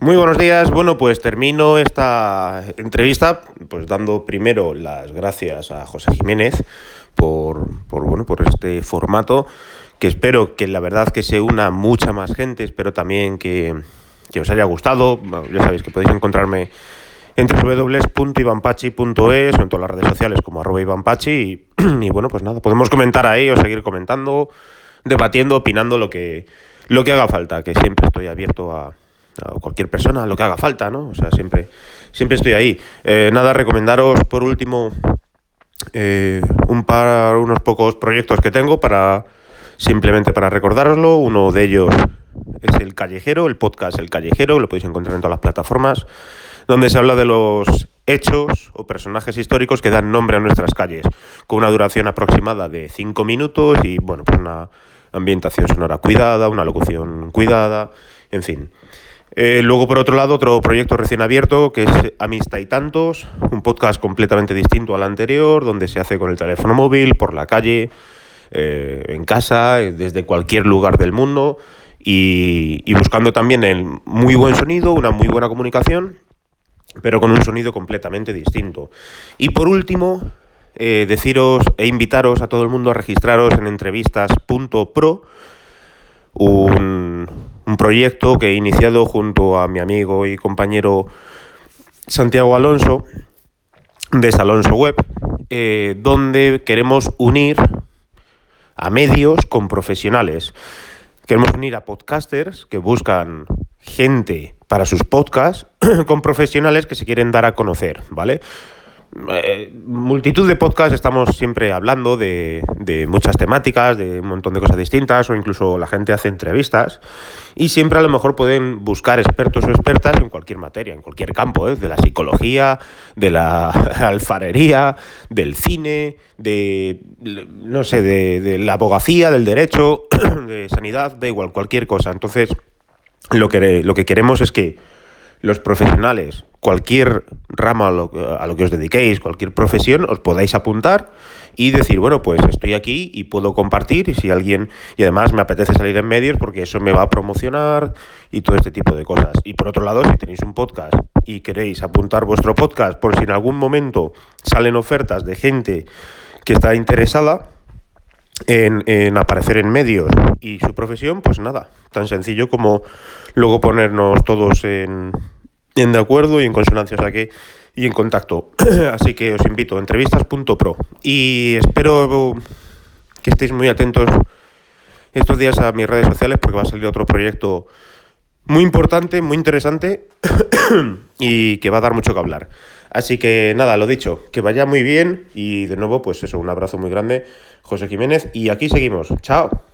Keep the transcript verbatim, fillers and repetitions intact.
Muy buenos días. Bueno, pues termino esta entrevista pues dando primero las gracias a José Jiménez por, por, bueno, por este formato, que espero que la verdad que se una mucha más gente, espero también que, que os haya gustado. Bueno, ya sabéis que podéis encontrarme en doble u doble u doble u punto ivanpachi punto es o en todas las redes sociales como arroba ivanpachi y, y bueno, pues nada, podemos comentar ahí o seguir comentando, debatiendo, opinando lo que, lo que haga falta, que siempre estoy abierto a a cualquier persona, lo que haga falta, ¿no? O sea, siempre, siempre estoy ahí. Eh, nada, recomendaros por último eh, un par, unos pocos proyectos que tengo para simplemente para recordároslo. Uno de ellos es El Callejero, el podcast El Callejero, lo podéis encontrar en todas las plataformas, donde se habla de los hechos o personajes históricos que dan nombre a nuestras calles, con una duración aproximada de cinco minutos y, bueno, pues una ambientación sonora cuidada, una locución cuidada, en fin. Eh, luego, por otro lado, otro proyecto recién abierto que es Amistad y Tantos, un podcast completamente distinto al anterior, donde se hace con el teléfono móvil, por la calle, eh, en casa, desde cualquier lugar del mundo y, y buscando también el muy buen sonido, una muy buena comunicación, pero con un sonido completamente distinto. Y por último, eh, deciros e invitaros a todo el mundo a registraros en entrevistas punto pro, un, un proyecto que he iniciado junto a mi amigo y compañero Santiago Alonso, de Salonso Web, eh, donde queremos unir a medios con profesionales. Queremos unir a podcasters que buscan gente para sus podcasts con profesionales que se quieren dar a conocer, ¿vale? Eh, multitud de podcasts, estamos siempre hablando de, de muchas temáticas, de un montón de cosas distintas, o incluso la gente hace entrevistas y siempre a lo mejor pueden buscar expertos o expertas en cualquier materia, en cualquier campo, ¿eh? De la psicología, de la alfarería, del cine, de, no sé, de, de la abogacía, del derecho, de sanidad, da igual, cualquier cosa. Entonces, lo que, lo que queremos es que los profesionales, cualquier rama a lo, a lo que os dediquéis, cualquier profesión, os podáis apuntar y decir, bueno, pues estoy aquí y puedo compartir y si alguien, y además me apetece salir en medios porque eso me va a promocionar y todo este tipo de cosas. Y por otro lado, si tenéis un podcast y queréis apuntar vuestro podcast por si en algún momento salen ofertas de gente que está interesada En, en aparecer en medios y su profesión, pues nada, tan sencillo como luego ponernos todos en, en de acuerdo y en consonancia, o sea que, y en contacto. Así que os invito a entrevistas punto pro y espero que estéis muy atentos estos días a mis redes sociales porque va a salir otro proyecto muy importante, muy interesante y que va a dar mucho que hablar. Así que nada, lo dicho, que vaya muy bien y de nuevo, pues eso, un abrazo muy grande, José Jiménez, y aquí seguimos. ¡Chao!